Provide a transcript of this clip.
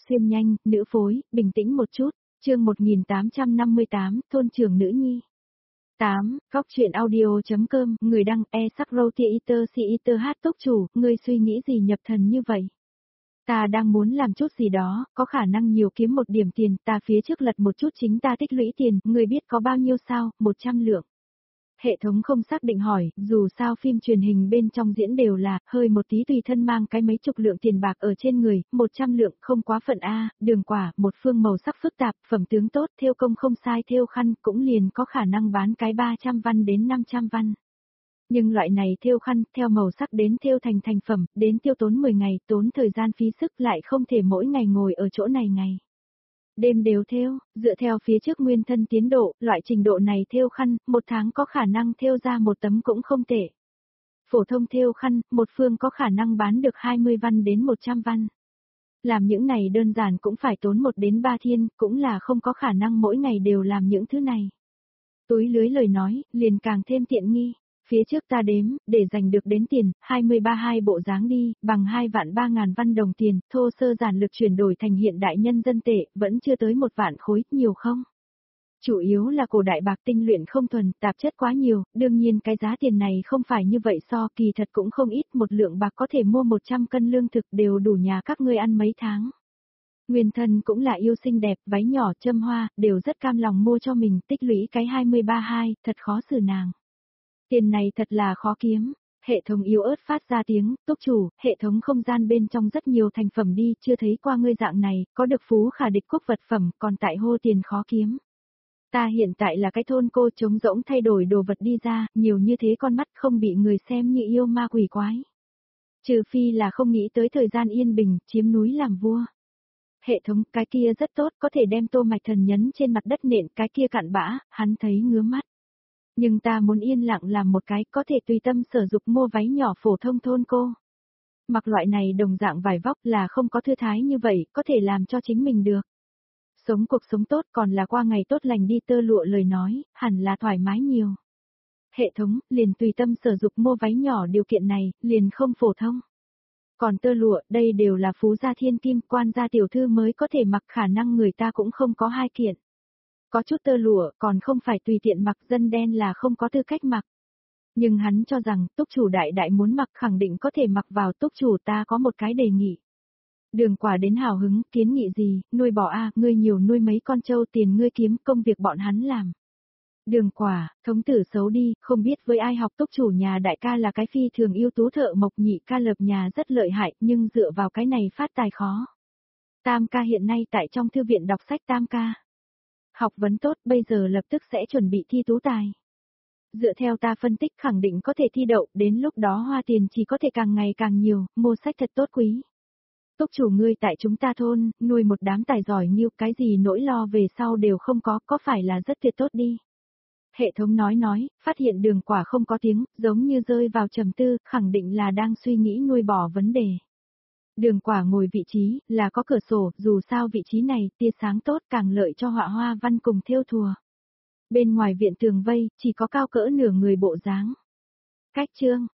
Xuyên nhanh, nữ phối, bình tĩnh một chút, chương 1858, thôn trưởng nữ nhi. 8. Góc truyện audio.com, người đăng e-sắc-rô-tia-iter si-iter hát tốc chủ, ngươi suy nghĩ gì nhập thần như vậy? Ta đang muốn làm chút gì đó, có khả năng nhiều kiếm một điểm tiền, ta phía trước lật một chút chính ta tích lũy tiền, ngươi biết có bao nhiêu sao, 100 lượng. Hệ thống không xác định hỏi, dù sao phim truyền hình bên trong diễn đều là, hơi một tí tùy thân mang cái mấy chục lượng tiền bạc ở trên người, 100 lượng không quá phận A, đường quả, một phương màu sắc phức tạp, phẩm tướng tốt, thêu công không sai thêu khăn, cũng liền có khả năng bán cái 300 văn đến 500 văn. Nhưng loại này thêu khăn, theo màu sắc đến thêu thành thành phẩm, đến tiêu tốn 10 ngày, tốn thời gian phí sức lại không thể mỗi ngày ngồi ở chỗ này ngày. Đêm đều thêu, dựa theo phía trước nguyên thân tiến độ, loại trình độ này thêu khăn, một tháng có khả năng thêu ra một tấm cũng không tệ. Phổ thông thêu khăn, một phương có khả năng bán được 20 văn đến 100 văn. Làm những này đơn giản cũng phải tốn 1 đến 3 thiên, cũng là không có khả năng mỗi ngày đều làm những thứ này. Túi lưới lời nói, liền càng thêm tiện nghi. Phía trước ta đếm, để giành được đến tiền, 23 bộ dáng đi, bằng 2.300.000 văn đồng tiền, thô sơ giản lược chuyển đổi thành hiện đại nhân dân tệ, vẫn chưa tới 1 vạn khối, nhiều không? Chủ yếu là cổ đại bạc tinh luyện không thuần, tạp chất quá nhiều, đương nhiên cái giá tiền này không phải như vậy so, kỳ thật cũng không ít, một lượng bạc có thể mua 100 cân lương thực đều đủ nhà các ngươi ăn mấy tháng. Nguyên thân cũng là yêu xinh đẹp, váy nhỏ, châm hoa, đều rất cam lòng mua cho mình, tích lũy cái 23 thật khó xử nàng. Tiền này thật là khó kiếm. Hệ thống yếu ớt phát ra tiếng, túc chủ, hệ thống không gian bên trong rất nhiều thành phẩm đi, chưa thấy qua ngươi dạng này, có được phú khả địch quốc vật phẩm, còn tại hô tiền khó kiếm. Ta hiện tại là cái thôn cô trống rỗng thay đổi đồ vật đi ra, nhiều như thế con mắt không bị người xem như yêu ma quỷ quái. Trừ phi là không nghĩ tới thời gian yên bình, chiếm núi làm vua. Hệ thống, cái kia rất tốt, có thể đem tô mạch thần nhấn trên mặt đất nện, cái kia cặn bã, hắn thấy ngứa mắt. Nhưng ta muốn yên lặng làm một cái, có thể tùy tâm sở dục mua váy nhỏ phổ thông thôn cô. Mặc loại này đồng dạng vải vóc là không có thư thái như vậy, có thể làm cho chính mình được. Sống cuộc sống tốt còn là qua ngày tốt lành đi tơ lụa lời nói, hẳn là thoải mái nhiều. Hệ thống, liền tùy tâm sở dục mua váy nhỏ điều kiện này, liền không phổ thông. Còn tơ lụa, đây đều là phú gia thiên kim, quan gia tiểu thư mới có thể mặc, khả năng người ta cũng không có 2 kiện. Có chút tơ lụa, còn không phải tùy tiện mặc, dân đen là không có tư cách mặc. Nhưng hắn cho rằng, túc chủ đại đại muốn mặc khẳng định có thể mặc vào, túc chủ ta có một cái đề nghị. Đường quả đến hào hứng, kiến nghị gì, nuôi bò a, ngươi nhiều nuôi mấy con trâu, tiền ngươi kiếm, công việc bọn hắn làm. Đường quả, thống tử xấu đi, không biết với ai học, túc chủ nhà đại ca là cái phi thường ưu tú thợ mộc, nhị ca lập nhà rất lợi hại, nhưng dựa vào cái này phát tài khó. Tam ca hiện nay tại trong thư viện đọc sách tam ca. Học vấn tốt, bây giờ lập tức sẽ chuẩn bị thi tú tài. Dựa theo ta phân tích khẳng định có thể thi đậu, đến lúc đó hoa tiền chỉ có thể càng ngày càng nhiều, mua sách thật tốt quý. Túc chủ ngươi tại chúng ta thôn, nuôi một đám tài giỏi như cái gì nỗi lo về sau đều không có phải là rất tuyệt tốt đi. Hệ thống nói, phát hiện đường quả không có tiếng, giống như rơi vào trầm tư, khẳng định là đang suy nghĩ nuôi bò vấn đề. Đường quả ngồi vị trí, là có cửa sổ, dù sao vị trí này, tia sáng tốt càng lợi cho họa hoa văn cùng thêu thùa. Bên ngoài viện tường vây, chỉ có cao cỡ nửa người bộ dáng. Cách chương,